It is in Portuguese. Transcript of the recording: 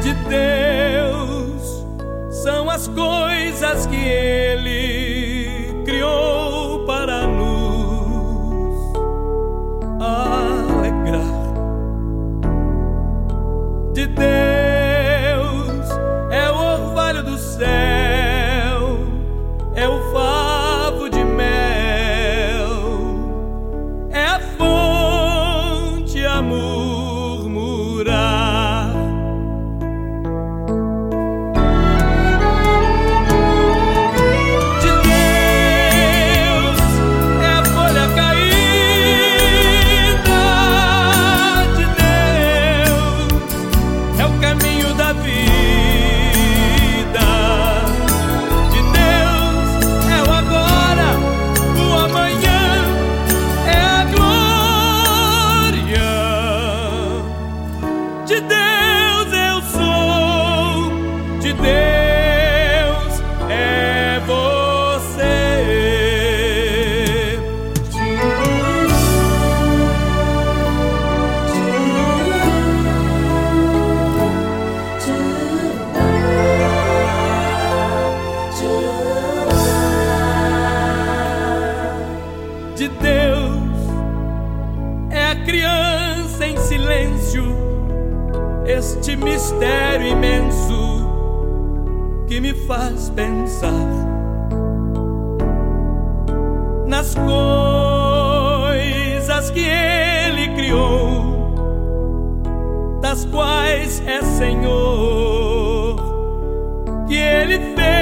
de Deus são as coisas que Ele criou para nos alegrar. De Deus é o orvalho do céu, é o favo de mel, é a fonte a murmurar. De Deus é a folha caída, de Deus é o caminho da vida. De Deus eu sou, de Deus é você. De Deus é a criança em silêncio, este mistério imenso que me faz pensar nas coisas que Ele criou, das quais é Senhor, que Ele fez